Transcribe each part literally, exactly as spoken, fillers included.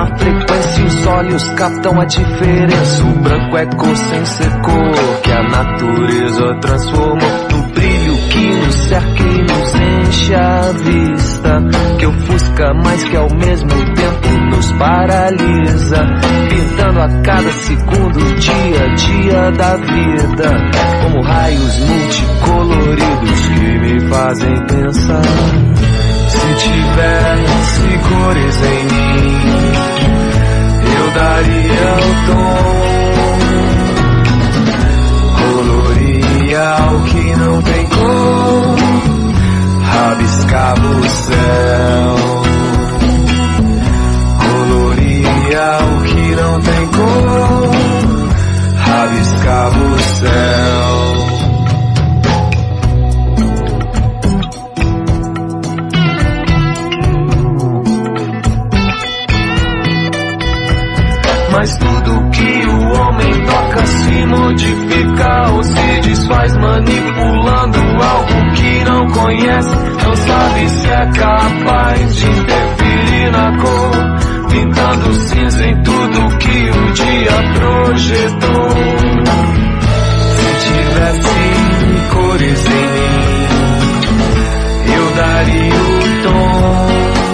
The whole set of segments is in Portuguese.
mesma frequência, os olhos captam a diferença. O branco é cor sem ser cor, que a natureza transformou no brilho que nos cerca e nos enche a vista, que ofusca, mas que ao mesmo tempo nos paralisa, pintando a cada segundo o dia a dia da vida, como raios multicoloridos que me fazem pensar. Se tivesse cores em mim, eu daria o tom, coloria o que não tem cor, rabiscava o céu, coloria o que não tem cor, rabiscava o céu. Mas tudo que o homem toca se modifica ou se desfaz, manipulando algo que não conhece. Não sabe se é capaz de interferir na cor, pintando cinza em tudo que o dia projetou. Se tivesse cores em mim, eu daria o tom,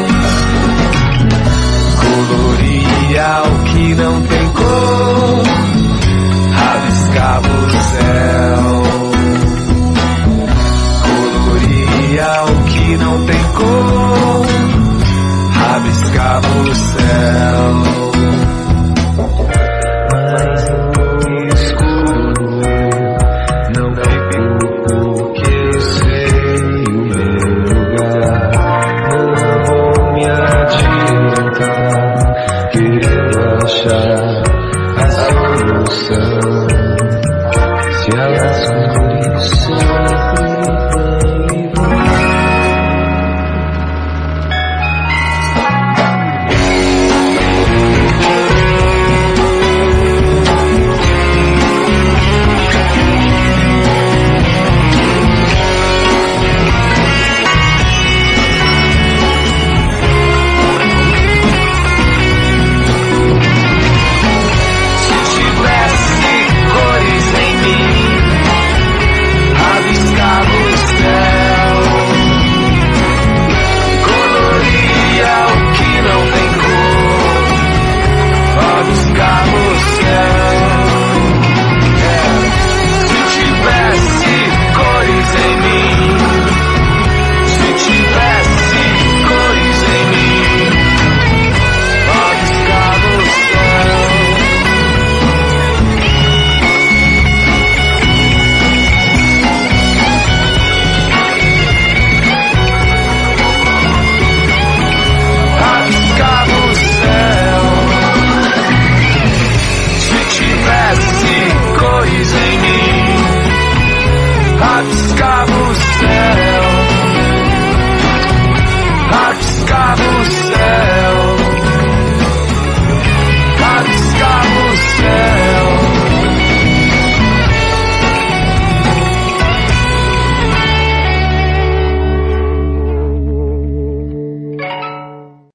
coloria o que não tem cor, rabiscava o céu, coloria o que não tem cor, rabiscava o céu.